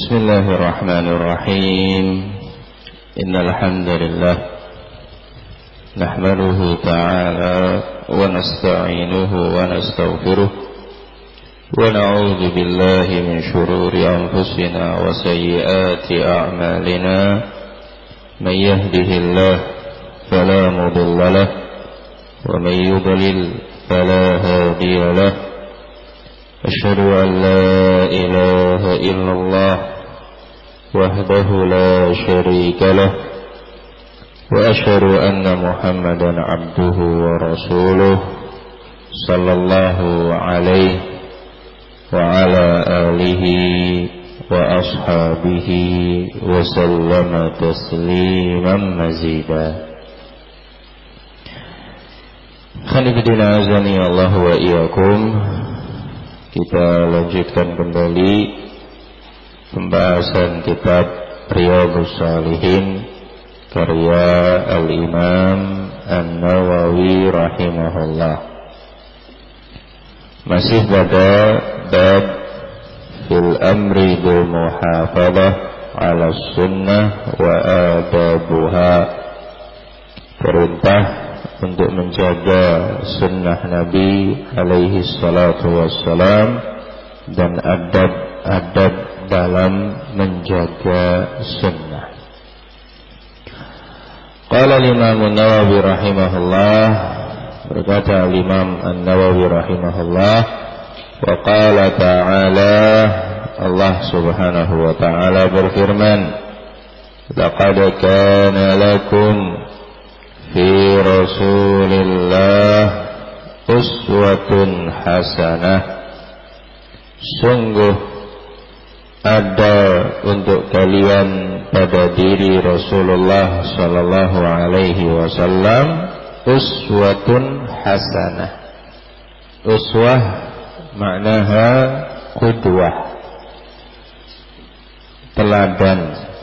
Bismillahirrahmanirrahim. Innal hamdalillah nahmaduhu ta'ala wa nasta'inuhu wa nastaghfiruh wa na'udzu billahi min shururi anfusina wa sayyiati a'malina. May yahdihillahu fala mudilla lahu wa may yudlil fala hadiya lahu. أشهد أن لا إله إلا الله وحده لا شريك له وأشهد أن محمدا عبده ورسوله صلى الله عليه وعلى آله وأصحابه وسلم تسليما مزيدا. Khanifidina azani Allah wa iyyakum. Kita lanjutkan kembali pembahasan kitab Riyadhus Shalihin karya Al-Imam An-Nawawi rahimahullah. Masih pada bab fil amri bil muhafadzah 'ala sunnah wa adabuha, perintah untuk menjaga sunnah Nabi alaihi salatu wassalam dan adab-adab dalam menjaga sunnah. Qala al-Imam An-Nawawi rahimahullah, berkata al-Imam An-Nawawi rahimahullah, wa qala ta'ala, Allah subhanahu wa ta'ala berfirman, laqad kana lakum fi Rasulillah uswatun hasanah, sungguh ada untuk kalian pada diri Rasulullah sallallahu alaihi wasallam uswatun hasanah. Uswah maknaha qudwah, teladan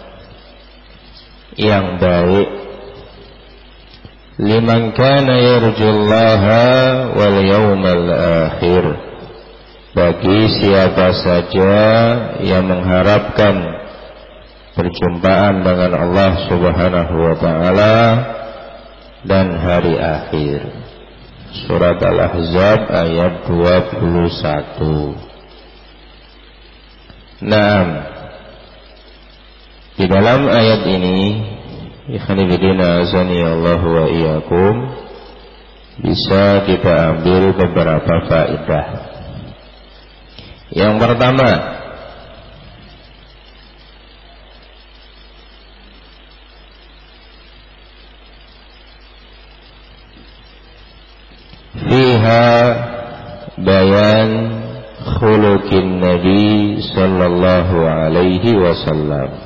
yang baik. Liman kana yarjullaha wal yawmal akhir, bagi siapa saja yang mengharapkan perjumpaan dengan Allah subhanahu wa ta'ala dan hari akhir. Surat Al-Ahzab ayat 21. Naam, di dalam ayat ini Ikhwanifidina azani Allah wa iyyakum, bisa kita ambil beberapa faedah. Yang pertama, fiha bayan khuluqin Nabi sallallahu alaihi wasallam.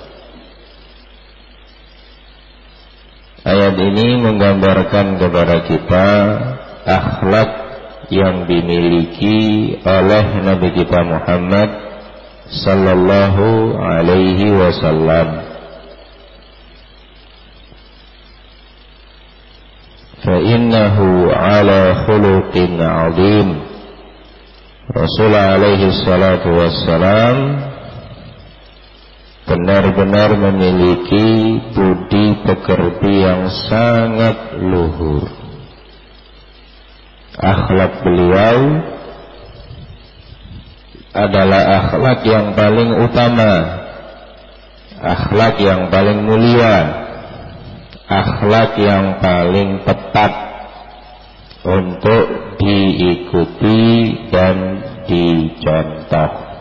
Ayat ini menggambarkan kepada kita akhlak yang dimiliki oleh Nabi kita Muhammad sallallahu alaihi wasallam. Fa innahu ala khuluqin 'azim. Rasul alaihi salatu wassalam benar-benar memiliki budi pekerti yang sangat luhur. Akhlak beliau adalah akhlak yang paling utama, akhlak yang paling mulia, akhlak yang paling tepat untuk diikuti dan dicontoh.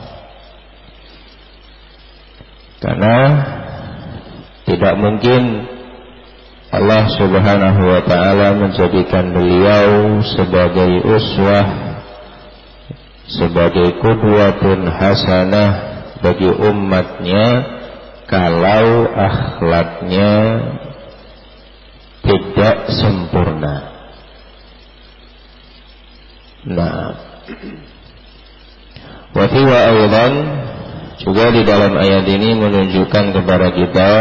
Karena tidak mungkin Allah subhanahu wa ta'ala menjadikan beliau sebagai uswah, sebagai qudwatun hasanah bagi umatnya kalau akhlaknya tidak sempurna. Nah, wa fiha aidan, juga di dalam ayat ini menunjukkan kepada kita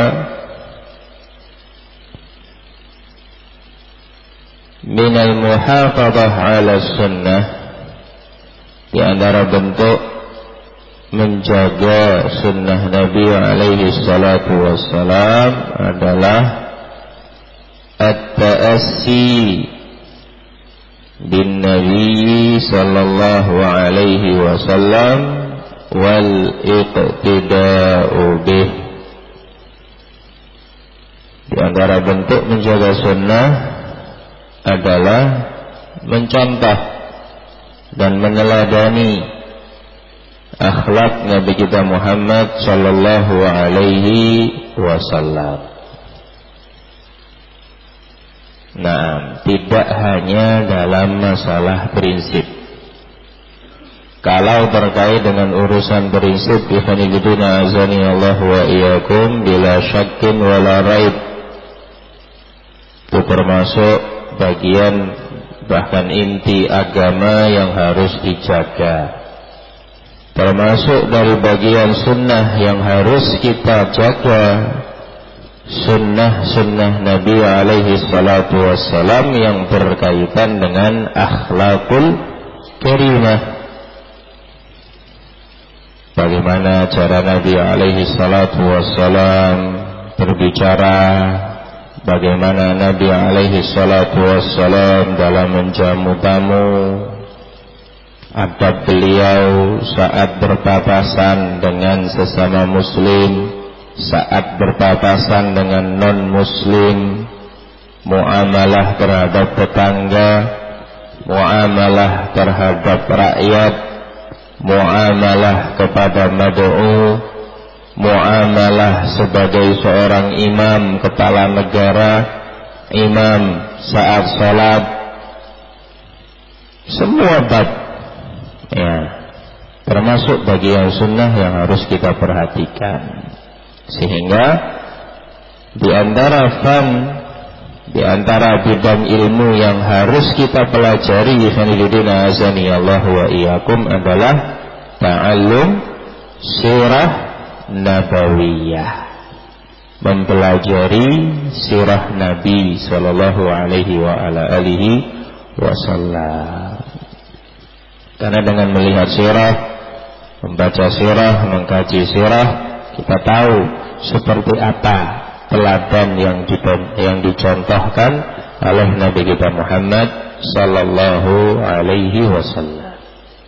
minal muhafadzah ala sunnah, di antara bentuk menjaga sunnah Nabi alaihi salatu wassalam adalah at-ta'assi bin Nabi sallallahu alaihi wasallam wal iqtida'u bih. Di antara bentuk menjaga sunnah adalah mencontoh dan meneladani akhlak Nabi kita Muhammad sallallahu alaihi wasallam. Nah, tidak hanya dalam masalah prinsip. Kalau terkait dengan urusan prinsip, ikhwanifidina azani Allah wa iyyakum, bila syakkin wala raib, itu termasuk bagian bahkan inti agama yang harus dijaga. Termasuk dari bagian sunnah yang harus kita jaga, sunnah Nabi alaihi salatu wassalam yang berkaitan dengan akhlakul karimah. Bagaimana cara Nabi alaihi salatu wassalam berbicara, bagaimana Nabi alaihi salatu wassalam dalam menjamu tamu, adab beliau saat berpapasan dengan sesama muslim, saat berpapasan dengan non-muslim, muamalah terhadap tetangga, muamalah terhadap rakyat, muamalah kepada mad'u, muamalah sebagai seorang imam, kepala negara, imam saat salat, semua bab, ya, termasuk bagian sunnah yang harus kita perhatikan. Sehingga di antara bidang ilmu yang harus kita pelajari, ikhwanifidina azani Allah wa iyyakum, adalah ta'allum sirah nabawiyah, mempelajari sirah Nabi sallallahu alaihi wa ala alihi wasallam. Karena dengan melihat sirah, membaca sirah, mengkaji sirah, kita tahu seperti apa teladan yang dicontohkan oleh Nabi kita Muhammad sallallahu alaihi wasallam.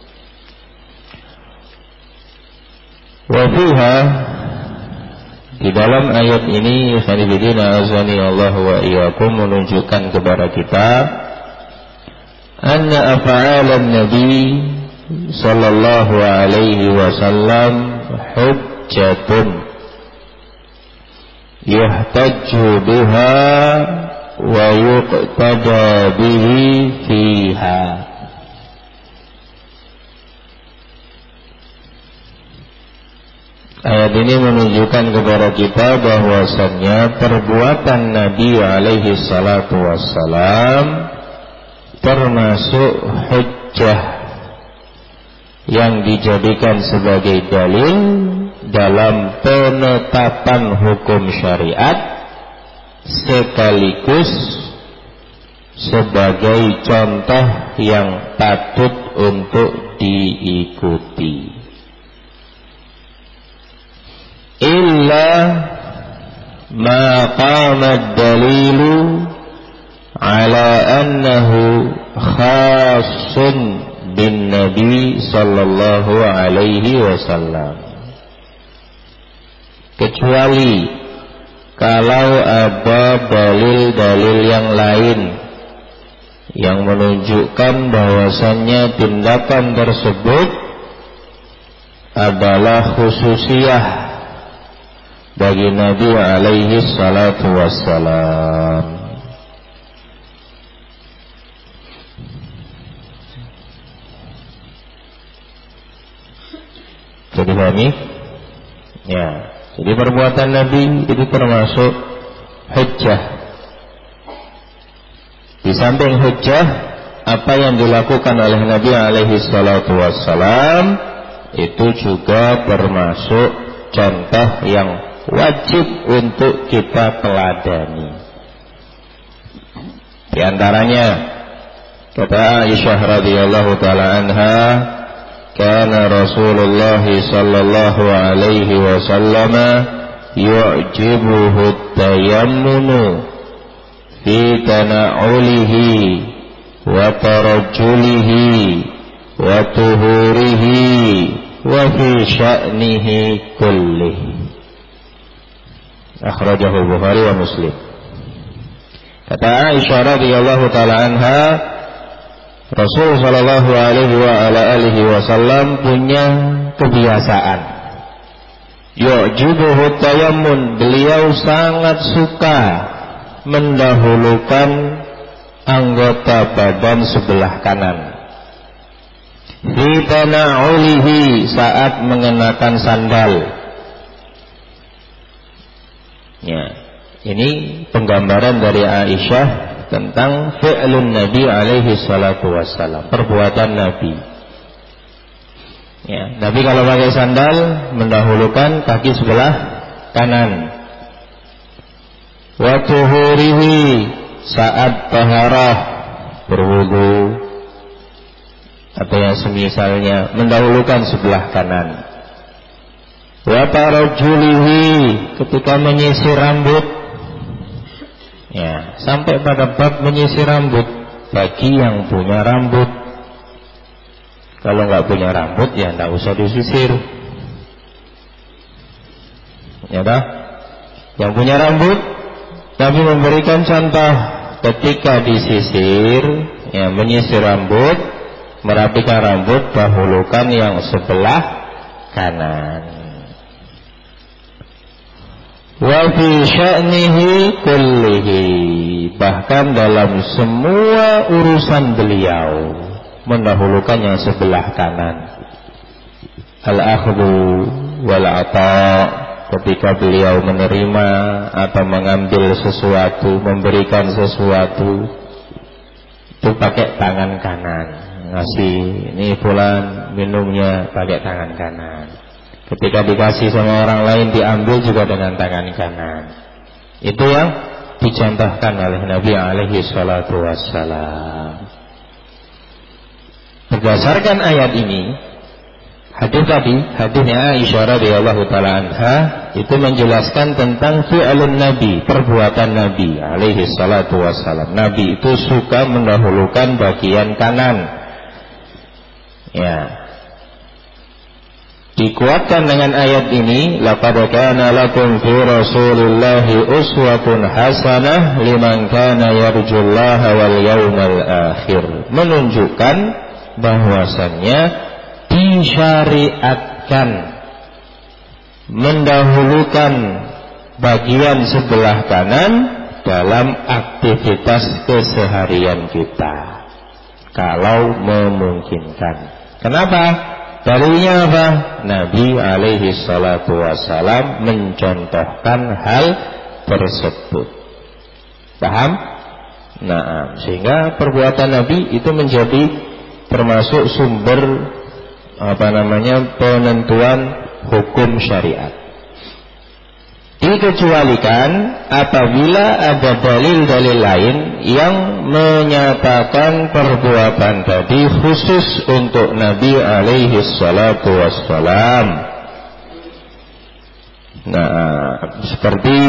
Wa fiha, di dalam ayat ini, khanifidina azani Allah wa iyyakum, menunjukkan kepada kita anna af'alan Nabi sallallahu alaihi wasallam hujjatun yuhtajju biha wa yuqtada bihi fiha. Ayat ini menunjukkan kepada kita bahwasannya perbuatan Nabi alaihi salatu wassalam termasuk hujjah yang dijadikan sebagai dalil dalam penetapan hukum syariat, sekaligus sebagai contoh yang patut untuk diikuti. Illa ma qama ad-dalilu ala annahu khassun bin Nabi sallallahu alaihi wasallam, kecuali kalau ada dalil-dalil yang lain yang menunjukkan bahwasannya tindakan tersebut adalah khususiyah bagi Nabi alaihi salatu wassalam. Jadi pahami? Ya. Jadi perbuatan Nabi itu termasuk hujjah. Di samping hujjah, apa yang dilakukan oleh Nabi alaihi salatu wassalam itu juga termasuk contoh yang wajib untuk kita teladani. Di antaranya kata Aisyah radhiyallahu taala anha, kana Rasulullah sallallahu alaihi wasallam yu'jibuhu at-tayammunu fi tana'ulihi wa tarajjulihi wa tuhurihi wa fi sya'nihi kullih. Akhrajahu Bukhari wa Muslim. Kata Aisyah radhiyallahu taala anha, Rasul sallallahu alaihi wa ala alihi wasallam punya kebiasaan yu'jibuhu tayammun, beliau sangat suka mendahulukan anggota badan sebelah kanan fi tana'ulihi, saat mengenakan sandal. Ya, ini penggambaran dari Aisyah tentang fi'lun Nabi alaihi salatu wassalam, perbuatan Nabi. Ya, Nabi kalau pakai sandal mendahulukan kaki sebelah kanan. Wa tuhurihi, saat taharah berwudu atau yang semisalnya mendahulukan sebelah kanan. Wa tarajjulihi, ketika menyisir rambut. Ya, sampai pada bab menyisir rambut bagi yang punya rambut. Kalau nggak punya rambut ya nggak usah disisir. Ya dah. Yang punya rambut, Nabi memberikan contoh ketika disisir, ya menyisir rambut, merapikan rambut, dahulukan yang sebelah kanan. Wa fi sya'nihi kullihi, bahkan dalam semua urusan beliau mendahulukan yang sebelah kanan. Al-akhdhu wal ata, ketika beliau menerima atau mengambil sesuatu, memberikan sesuatu, itu pakai tangan kanan. Ngasih ini fulan minumnya pakai tangan kanan. Ketika dikasih sama orang lain diambil juga dengan tangan kanan. Itu yang dicontohkan oleh Nabi alaihi salatu wassalam. Berdasarkan ayat ini, hadisnya Aisyah radhiyallahu taala anha itu menjelaskan tentang fi'lun Nabi, perbuatan Nabi alaihi salatu wassalam. Nabi itu suka mendahulukan bagian kanan. Ya. Dikuatkan dengan ayat ini, laqad kana lakum fi Rasulillahi uswatun hasanah liman kana yarjullaha wal yawmal akhir. Menunjukkan bahwasannya disyariatkan mendahulukan bagian sebelah kanan dalam aktivitas keseharian kita kalau memungkinkan. Kenapa? Dalilnya apa? Nabi alaihi salatu wassalam mencontohkan hal tersebut. Paham? Nah, sehingga perbuatan Nabi itu menjadi termasuk sumber penentuan hukum syariat. Dikecualikan apabila ada dalil-dalil lain yang menyatakan perbuatan tadi khusus untuk Nabi alaihi salatu wassalam. Nah, seperti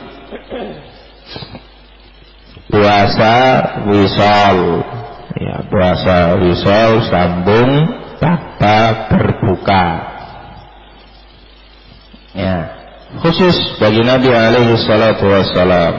puasa wisal, ya, puasa wisal sambung tanpa berbuka. Ya, khusus bagi Nabi alaihi salatu wassalam.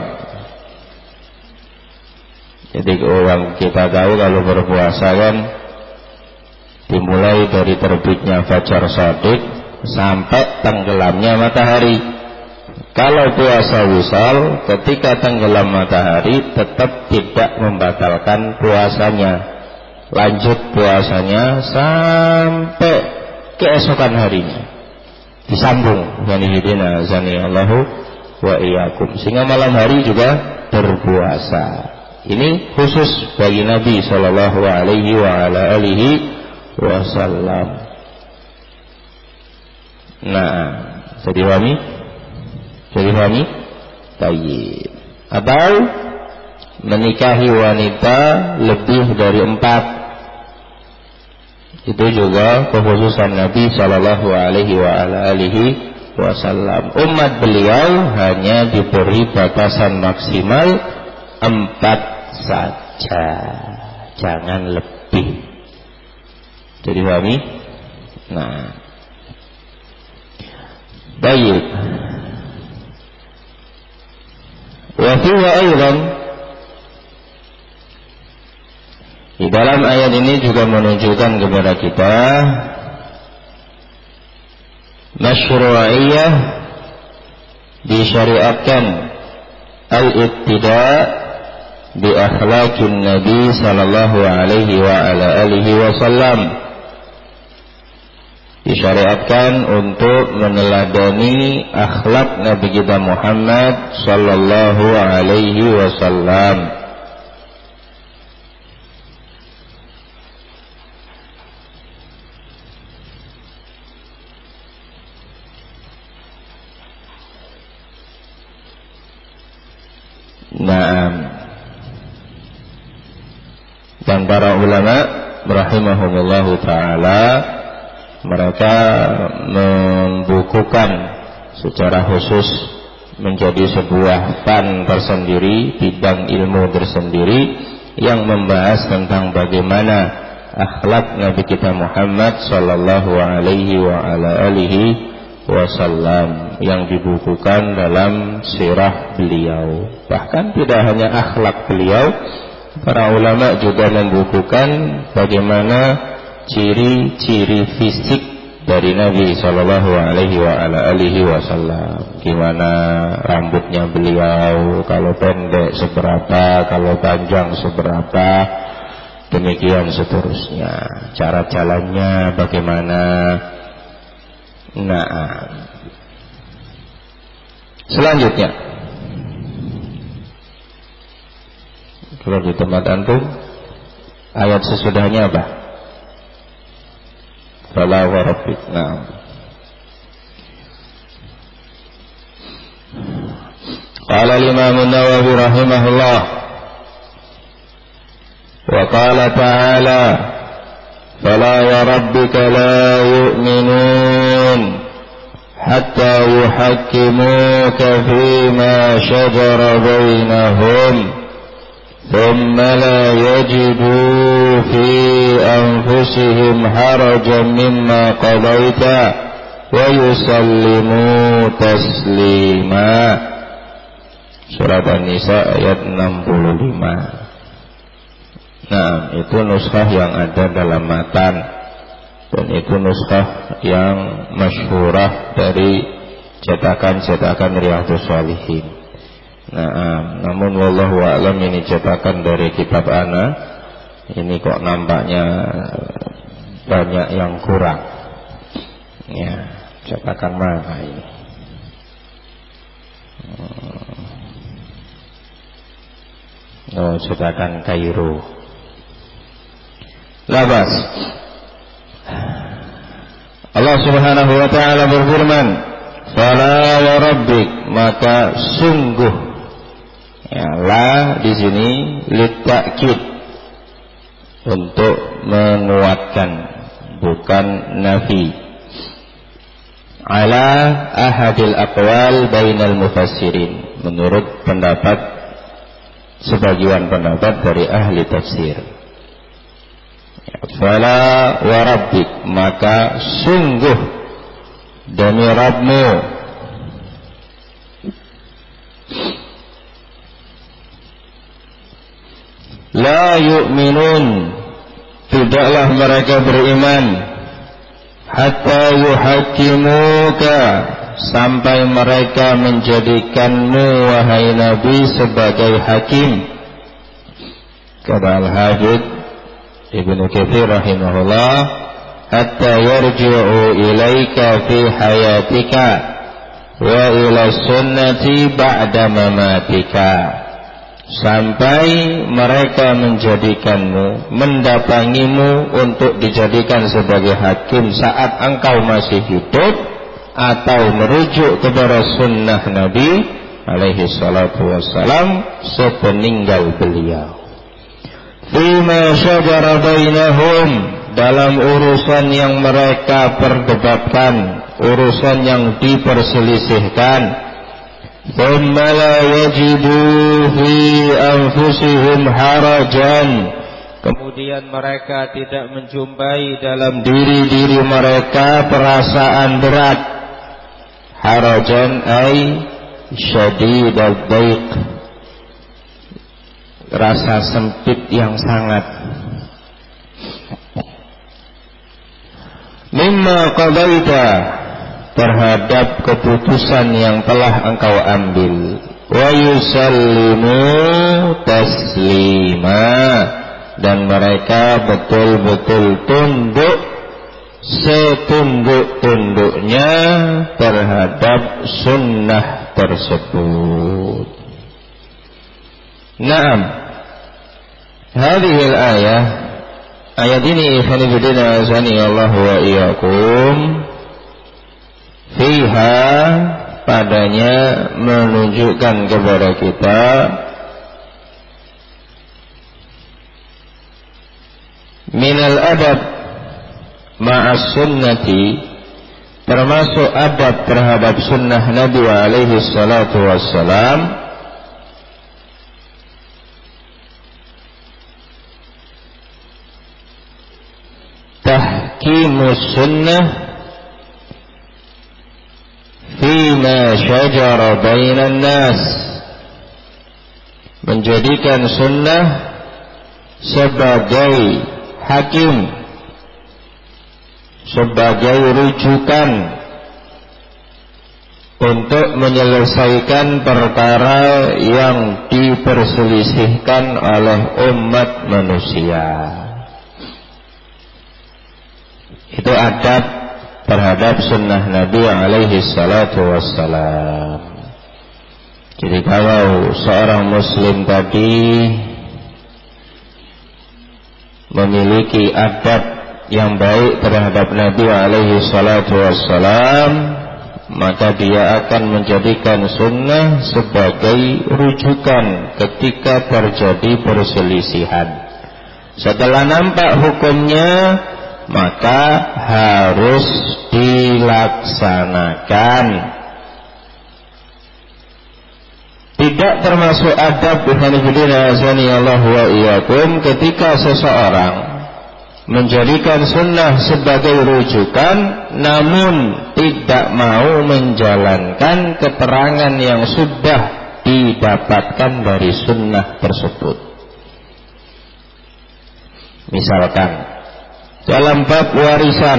Jadi orang kita tahu kalau berpuasa kan dimulai dari terbitnya fajar shadiq sampai tenggelamnya matahari. Kalau puasa wisal, ketika tenggelam matahari tetap tidak membatalkan puasanya, lanjut puasanya sampai keesokan harinya, disambung. Yanihidina azani Allahu wa iyyakum, sehingga malam hari juga berpuasa. Ini khusus bagi Nabi sallallahu alaihi wa ala alihi wasallam. Nah, jadi pahami? Tayyib. Atau menikahi wanita lebih dari 4. Itu juga kekhususan Nabi sallallahu alaihi wasallam. Umat beliau hanya diberi batasan maksimal 4 saja, jangan lebih. Jadi pahami? Nah, baik. Wa fiha aidan, di dalam ayat ini juga menunjukkan kepada kita masyru'iyah, disyariatkan al-ittida' bi akhlaqin Nabi sallallahu alaihi wasallam. Disyariatkan untuk meneladani akhlak Nabi kita Muhammad sallallahu alaihi wasallam. Naam. Dan para ulama rahimahumullahu ta'ala, mereka membukukan secara khusus menjadi sebuah fan tersendiri, bidang ilmu tersendiri yang membahas tentang bagaimana akhlak Nabi kita Muhammad sallallahu alaihi wasallam yang dibukukan dalam sirah beliau. Bahkan tidak hanya akhlak beliau, para ulama juga membukukan bagaimana ciri-ciri fisik dari Nabi sallallahu alaihi wasallam. Gimana rambutnya beliau, kalau pendek seberapa, kalau panjang seberapa, demikian seterusnya. Cara jalannya bagaimana. Nah, selanjutnya, kalau di tempat antum ayat sesudahnya apa? Fala wa rabbik. Nah, qala al-imam an-Nawawi rahimahullah, wa qala ta'ala fala wa rabbika la yu'minun hatta yuhakkimuka fima shajara bainahum ثم لا يجدوا في أنفسهم حرجا مما قضيت ويسلموا تسليما. Surat An-Nisa ayat 65. Nah, itu nuskah yang ada dalam matan, dan itu nuskah yang masyhurah dari cetakan-cetakan Riyadhus Shalihin. Nah, namun wallahu a'lam, ini cetakan dari kitab ana, ini kok nampaknya banyak yang kurang. Ya, cetakan mana ini? Oh, cetakan Kairo. Labas. Allah Subhanahu wa ta'ala berfirman, "Fala wa rabbik," maka sungguh. Ya, la di sini litakid, untuk menguatkan, bukan nafi. Ala ahadil aqwal bainal mufassirin, menurut pendapat sebagian pendapat dari ahli tafsir. Fala wa rabbik, maka sungguh demi Rabbmu. La yu'minun, tidaklah mereka beriman, hatta yuhakimuka, sampai mereka menjadikanmu wahai Nabi sebagai hakim. Kata Al-Hafidz Ibnu Katsir rahimahullah, hatta yarji'u ilaika fi hayatika wa ila sunnati ba'da mamatika, sampai mereka menjadikanmu, mendatangimu untuk dijadikan sebagai hakim saat engkau masih hidup, atau merujuk kepada sunnah Nabi alaihi salatu wassalam sepeninggal beliau. Fima syajara bainahum, dalam urusan yang mereka perdebatkan, urusan yang diperselisihkan. Thumma la yajidu fi anfusihim harajan, kemudian mereka tidak menjumpai dalam diri-diri mereka perasaan berat. Harajan ay syadid ad-daiq, rasa sempit yang sangat. Mimma qadaita, terhadap keputusan yang telah engkau ambil. Wa yusallimu taslima, dan mereka betul-betul tunduk setunduk-tunduknya terhadap sunnah tersebut. Naam, hadhil ayat ini ikhwan fillah azani Allah wa iyyakum, fiha, padanya menunjukkan kepada kita minal adab ma'as sunnati, termasuk adab terhadap sunnah Nabi alaihi salatu wassalam, tahkimus sunnah fima syajara bainan nas, menjadikan sunnah sebagai hakim, sebagai rujukan untuk menyelesaikan perkara yang diperselisihkan oleh umat manusia. Itu adab terhadap sunnah Nabi alaihi salatu wassalam. Jadi kalau seorang muslim tadi memiliki adab yang baik terhadap Nabi alaihi salatu wassalam, maka dia akan menjadikan sunnah sebagai rujukan ketika terjadi perselisihan. Setelah nampak hukumnya, maka harus dilaksanakan. Tidak termasuk adab ketika seseorang menjadikan sunnah sebagai rujukan, namun tidak mau menjalankan keterangan yang sudah didapatkan dari sunnah tersebut. Misalkan dalam bab warisan,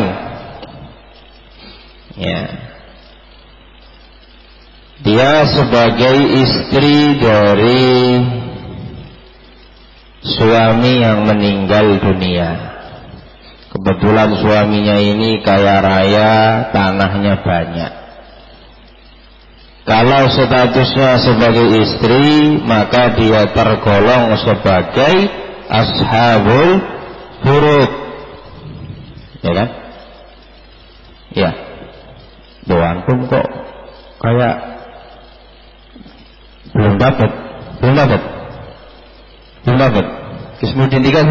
ya, dia sebagai istri dari suami yang meninggal dunia. Kebetulan suaminya ini kaya raya, tanahnya banyak. Kalau statusnya sebagai istri, maka dia tergolong sebagai ashabul furud, ya kan? Ya, doankum kok kayak belum dapat. Kismuddin 3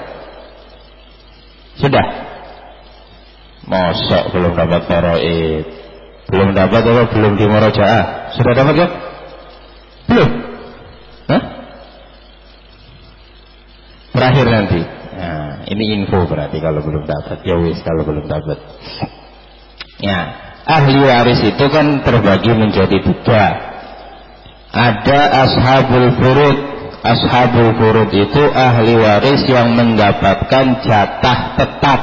sudah. Mosok belum dapat faraid, belum dapat atau belum di murojaah? Sudah dapat kan? Belum. Hah? Terakhir nanti. Nah, ini info berarti kalau belum dapat. Ya wis, kalau belum dapat. Ya, ahli waris itu kan terbagi menjadi 3. Ada ashabul furud. Ashabul furud itu ahli waris yang mendapatkan jatah tetap.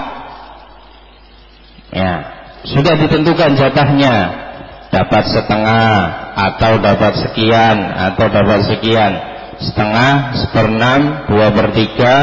Ya, sudah ditentukan jatahnya. Dapat setengah, atau dapat sekian, atau dapat sekian. Setengah, 1/6, 2/3,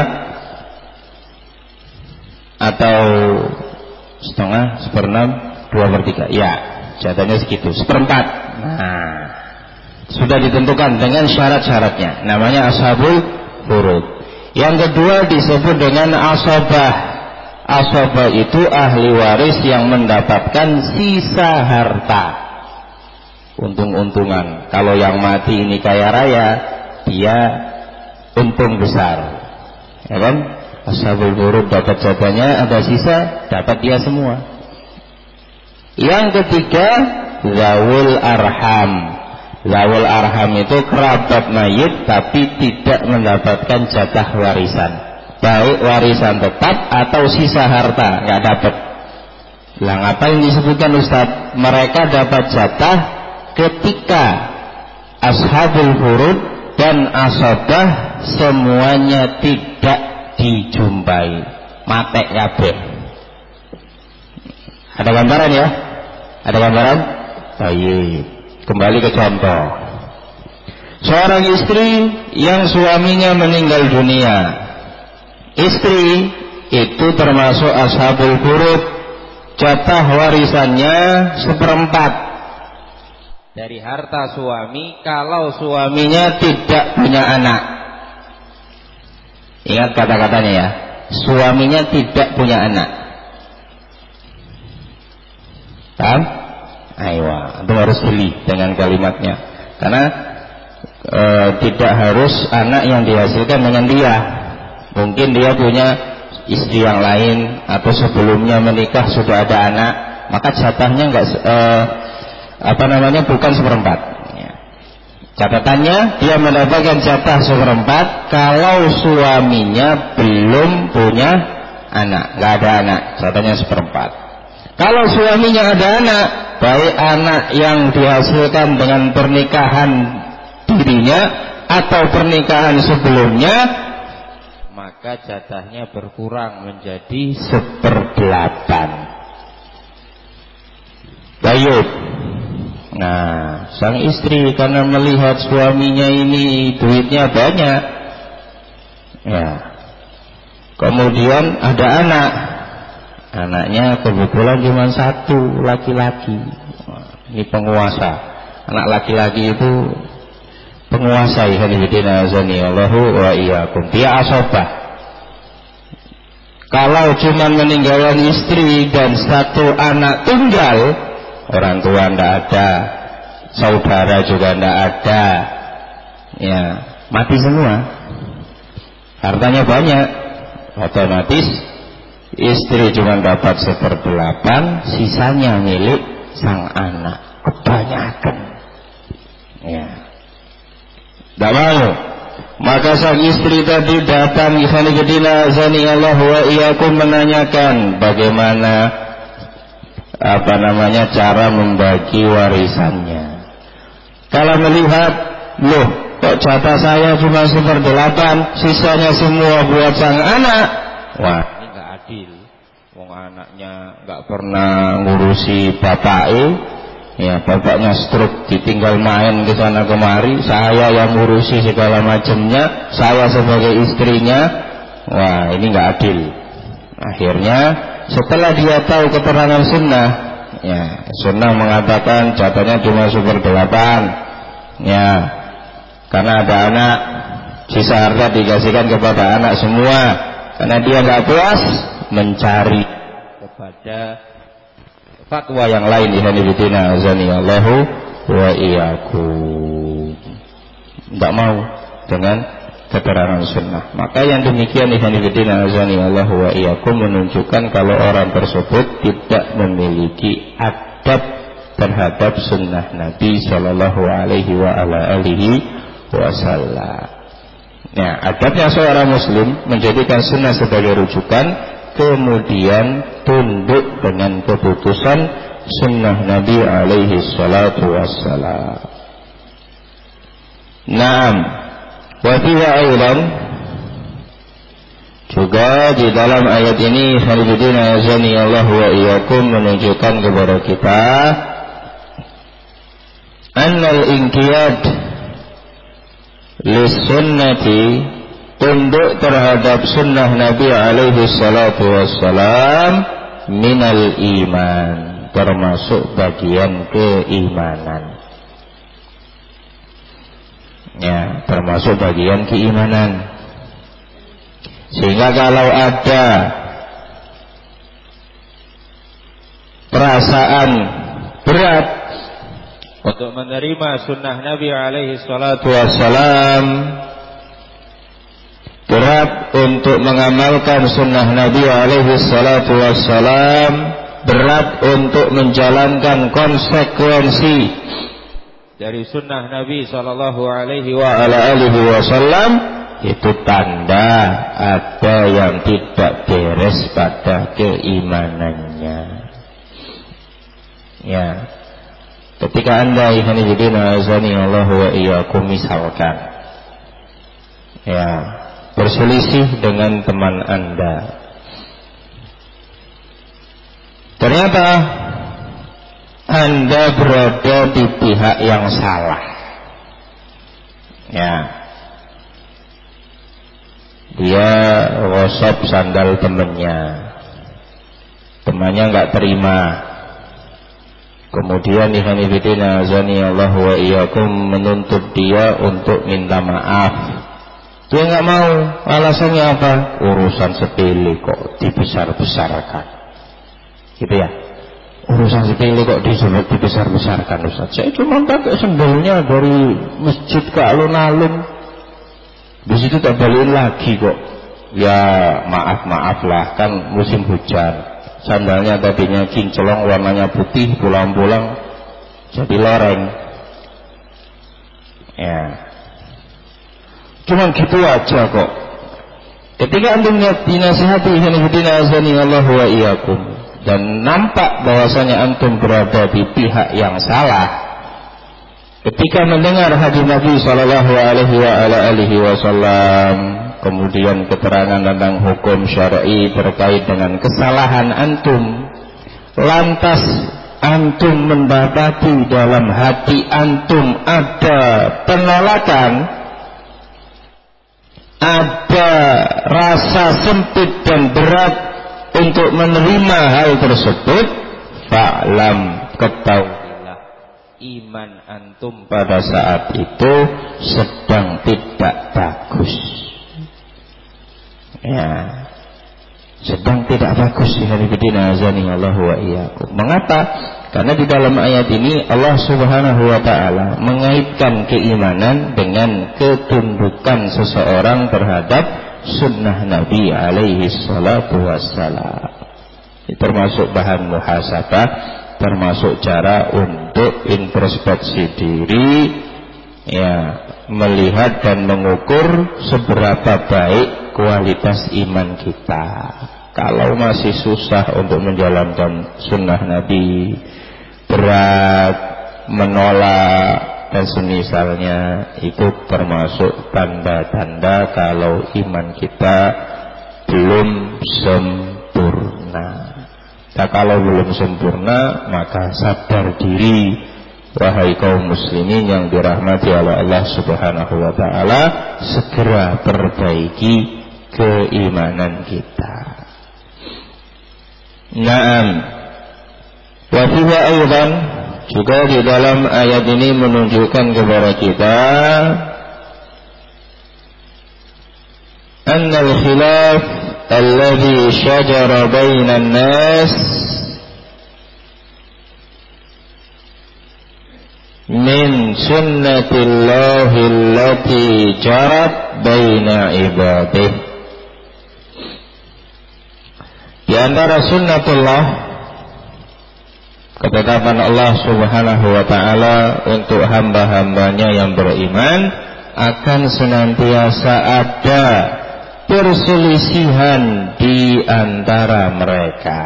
atau setengah, 1/6, 2/3. Ya, jatahnya segitu, 1/4. Nah, sudah ditentukan dengan syarat-syaratnya, namanya ashabul furud. Yang kedua disebut dengan asabah. Asabah itu ahli waris yang mendapatkan sisa harta, untung-untungan. Kalau yang mati ini kaya raya, dia untung besar, ya kan? ashabul furud dapat jatahnya, ada sisa dapat dia semua. Yang ketiga, zawul arham. Zawul arham itu kerabat mayit tapi tidak mendapatkan jatah warisan, baik warisan tetap atau sisa harta nggak dapat. Lah ngapain disebutkan Ustaz? Mereka dapat jatah ketika ashabul furud dan asabah semuanya tidak dijumpai, mate kabeh. Ada gambaran ya? Ada gambaran? Baik. Kembali ke contoh. Seorang istri yang suaminya meninggal dunia. Istri itu termasuk ashabul furud. Jatah warisannya 1/4 dari harta suami kalau suaminya tidak punya anak. Ingat kata-katanya ya, suaminya tidak punya anak. Paham? Aywa, itu harus beli dengan kalimatnya. Karena tidak harus anak yang dihasilkan dengan dia. Mungkin dia punya istri yang lain atau sebelumnya menikah sudah ada anak, maka jatahnya bukan 1/4. Catatannya dia mendapatkan jatah 1/4 kalau suaminya belum punya anak, nggak ada anak, jatahnya 1/4. Kalau suaminya ada anak, baik anak yang dihasilkan dengan pernikahan dirinya atau pernikahan sebelumnya, maka jatahnya berkurang menjadi 1/8. Baik. Nah, sang istri karena melihat suaminya ini duitnya banyak, ya, kemudian ada anak, anaknya kebetulan cuma 1 laki-laki. Ini penguasa, anak laki-laki itu penguasa. Allahu wa iyyakum. Dia asobah. Kalau cuma meninggalkan istri dan 1 anak tunggal, orang tua ndak ada, saudara juga ndak ada, ya mati semua. Hartanya banyak, otomatis istri cuma dapat 1/8, sisanya milik sang anak, kebanyakan. Ya, ndak mau. Maka sang istri tadi datang Allah wa iyyakum menanyakan bagaimana cara membagi warisannya. Kalau melihat, loh kok jatah saya cuma 1/8, sisanya semua buat sang anak, wah ini nggak adil. Wong anaknya nggak pernah ngurusi bapaknya, ya bapaknya stroke, ditinggal main ke sana kemari, saya yang ngurusi segala macamnya, saya sebagai istrinya, wah ini nggak adil. Akhirnya setelah dia tahu keterangan sunnah, ya sunnah mengatakan jatahnya cuma 1/8, ya karena ada anak, sisa harta dikasihkan kepada anak semua. Karena dia nggak puas, mencari kepada fatwa yang lain. Allahu wa iyyakum. Tidak mau dengan keterangan sunnah. Maka yang demikian Allahu wa iyyakum menunjukkan kalau orang tersebut tidak memiliki adab terhadap sunnah Nabi Sallallahu Alaihi Wasallam. Nah, adabnya seorang muslim menjadikan sunnah sebagai rujukan, kemudian tunduk dengan keputusan sunnah Nabi alaihi salatu wassalam. Naam. Wa fiha aidan, juga di dalam ayat ini hadirin azani Allah wa iyyakum menunjukkan kepada kita annal inqiyad lis-sunnati, tunduk terhadap sunnah Nabi alaihi salatu wassalam, minal iman, termasuk bagian keimanan. Ya, termasuk bagian keimanan. Sehingga kalau ada perasaan berat untuk menerima sunnah Nabi alaihi salatu wassalam, berat untuk mengamalkan sunnah Nabi alaihi salatu wassalam, berat untuk menjalankan konsekuensi dari sunnah Nabi sallallahu alaihi wasallam, itu tanda ada yang tidak beres pada keimanannya. Ya, ketika Anda ikhwanifidina azani Allah wa iyyakum, misalkan ya berselisih dengan teman Anda, ternyata Anda berada di pihak yang salah. Ya, dia gosok sandal temannya nggak terima. Kemudian ikhwanifidina azani Allah wa iyyakum menuntut dia untuk minta maaf. Dia nggak mau. Alasannya apa? Urusan sepele kok dibesar-besarkan. Gitu ya. Urusan sepele kok dibesar-besarkan, Ustaz. Saya cuma pakai sendalnya dari masjid ke alun-alun. Di situ tak balikin lagi kok. Ya maaf lah, kan musim hujan. Sandalnya tadinya kinclong, warnanya putih, pulang-pulang jadi loreng. Ya, cuman gitu aja kok. Ketika antum dinasihati ikhwanifidina azani Allah wa iyyakum, dan nampak bahwasanya antum berada di pihak yang salah, ketika mendengar hadis Nabi sallallahu alaihi wasallam, kemudian keterangan tentang hukum syar'i terkait dengan kesalahan antum, lantas antum mendapati dalam hati antum ada penolakan, ada rasa sempit dan berat untuk menerima hal tersebut, fa'lam, ketahuilah iman antum pada saat itu sedang tidak bagus. Ya, sedang tidak bagus. Ikhwanifidina azani Allah wa iyyakum. Mengapa? Karena di dalam ayat ini Allah subhanahu wa ta'ala mengaitkan keimanan dengan ketundukan seseorang terhadap sunnah Nabi alaihi salatu wassalam. Termasuk bahan muhasabah, termasuk cara untuk introspeksi diri, ya, melihat dan mengukur seberapa baik kualitas iman kita. Kalau masih susah untuk menjalankan sunnah Nabi, berat, menolak dan semisalnya, itu termasuk tanda-tanda kalau iman kita belum sempurna. Nah, kalau belum sempurna, maka sadar diri, wahai kaum muslimin yang dirahmati oleh Allah subhanahu wa ta'ala, segera perbaiki keimanan kita. Naam. Wa fiha aidan, juga di dalam ayat ini menunjukkan kepada kita anna al-khilaf alladhi syajara bainan nas min sunnatillahi allati jarat baina ibadih. Di antara sunnatullah, ketetapan Allah subhanahu wa ta'ala untuk hamba-hambanya yang beriman, akan senantiasa ada perselisihan di antara mereka.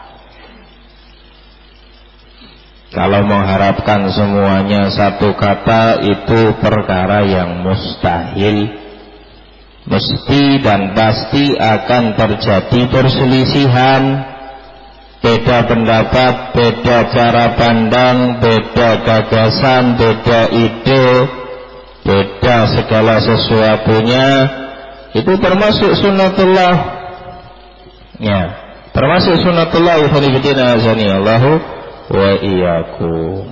Kalau mengharapkan semuanya satu kata, itu perkara yang mustahil. Mesti dan pasti akan terjadi perselisihan, beda pendapat, beda cara pandang, beda gagasan, beda ide, beda segala sesuatunya. Itu termasuk sunnatullah. Ya, termasuk sunnatullah. Ikhwanifidina azani Allahu wa iyyakum.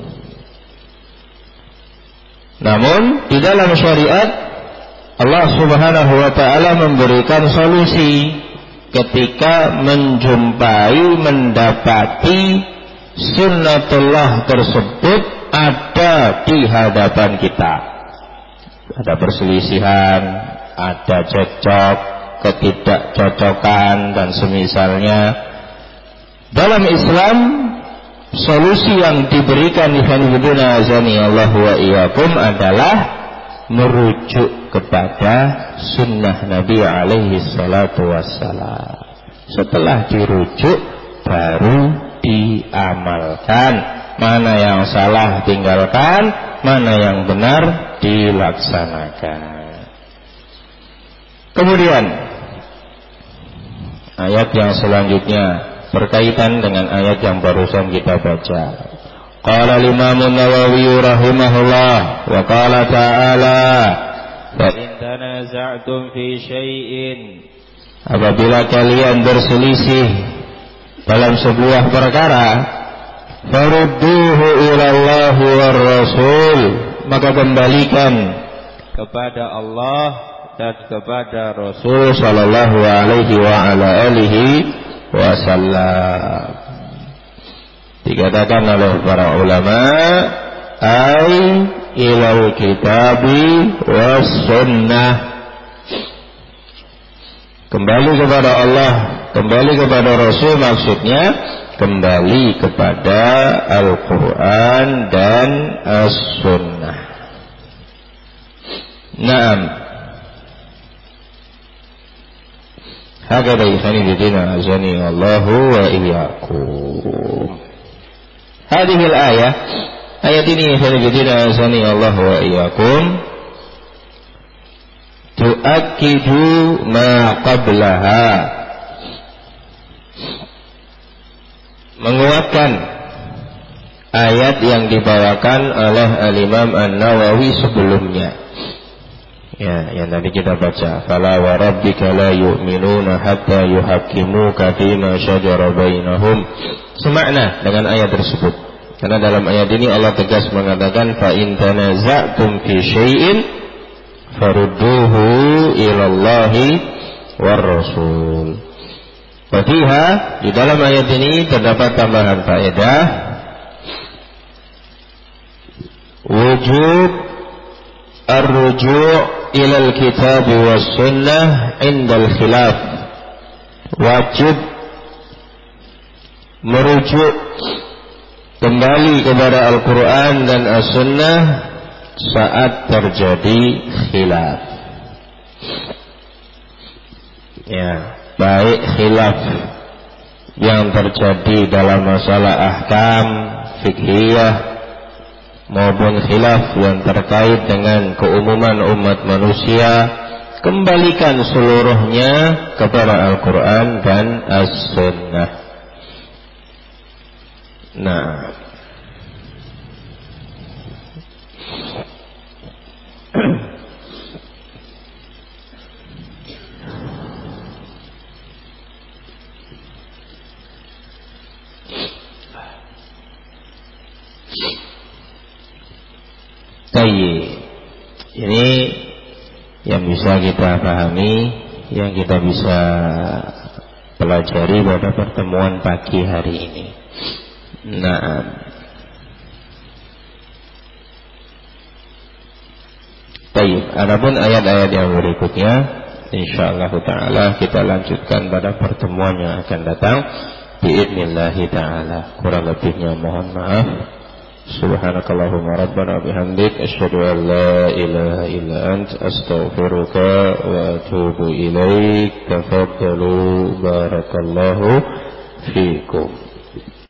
Namun di dalam syariat Allah subhanahu wa ta'ala memberikan solusi ketika mendapati sunnatullah tersebut ada di hadapan kita. Ada perselisihan, ada cekcok, ketidakcocokan dan semisalnya. Dalam Islam, solusi yang diberikan ikhwanifidina azani Allah wa iyyakum adalah merujuk kepada sunnah Nabi alaihi salatu wassalam. Setelah dirujuk baru diamalkan. Mana yang salah tinggalkan, mana yang benar dilaksanakan. Kemudian ayat yang selanjutnya berkaitan dengan ayat yang barusan kita baca. Qala al-Imam an-Nawawi rahimahullah wa qala ta'ala fa in tanaza'tum fi syai'in, apabila kalian berselisih dalam sebuah perkara, farudduhu ila Allah war Rasul, maka kembalikan kepada Allah dan kepada Rasul sallallahu alaihi wa ala alihi wasallam. Dikatakan oleh para ulama, ai ilal kitabi was sunnah, kembali kepada Allah, kembali kepada Rasul, maksudnya kembali kepada Al-Quran dan As-Sunnah. Naam. Hakadha ikhwanifidina azani Allahu wa iyyakum. Hadhil ayah, ayat ini ikhwanifidina azani Allahu wa iyyakum, tu'akkidu ma qablaha, menguatkan ayat yang dibawakan oleh Al-Imam An-Nawawi sebelumnya. Ya, yang tadi kita baca, fala wa rabbika la yu'minuna hatta yuhaqqimuka fima syajara bainahum, semakna dengan ayat tersebut. Karena dalam ayat ini Allah tegas mengatakan fa in tanaza'tum fi syai'in farudduhu ila Allahi war Rasul. Fatiha, di dalam ayat ini terdapat tambahan faedah wujub ar-ruju' ila al-kitab was sunnah indal khilaf. Wajib merujuk kembali kepada Al-Quran dan As-Sunnah saat terjadi khilaf. Ya, baik khilaf yang terjadi dalam masalah ahkam fiqhiyah maupun khilaf yang terkait dengan keumuman umat manusia, kembalikan seluruhnya kepada Al-Quran dan As-Sunnah. Nah, ini yang bisa kita pahami, yang kita bisa pelajari pada pertemuan pagi hari ini. Nah, baik, adapun ayat-ayat yang berikutnya insyaallah taala kita lanjutkan pada pertemuan yang akan datang biidznillah taala. Kurang lebihnya mohon maaf. Subhanakallahumma rabbana bihamdik asyhadu an la ilaha illa ant astaghfiruka wa atubu ilaik. Tafaddalu barakallahu fiikum.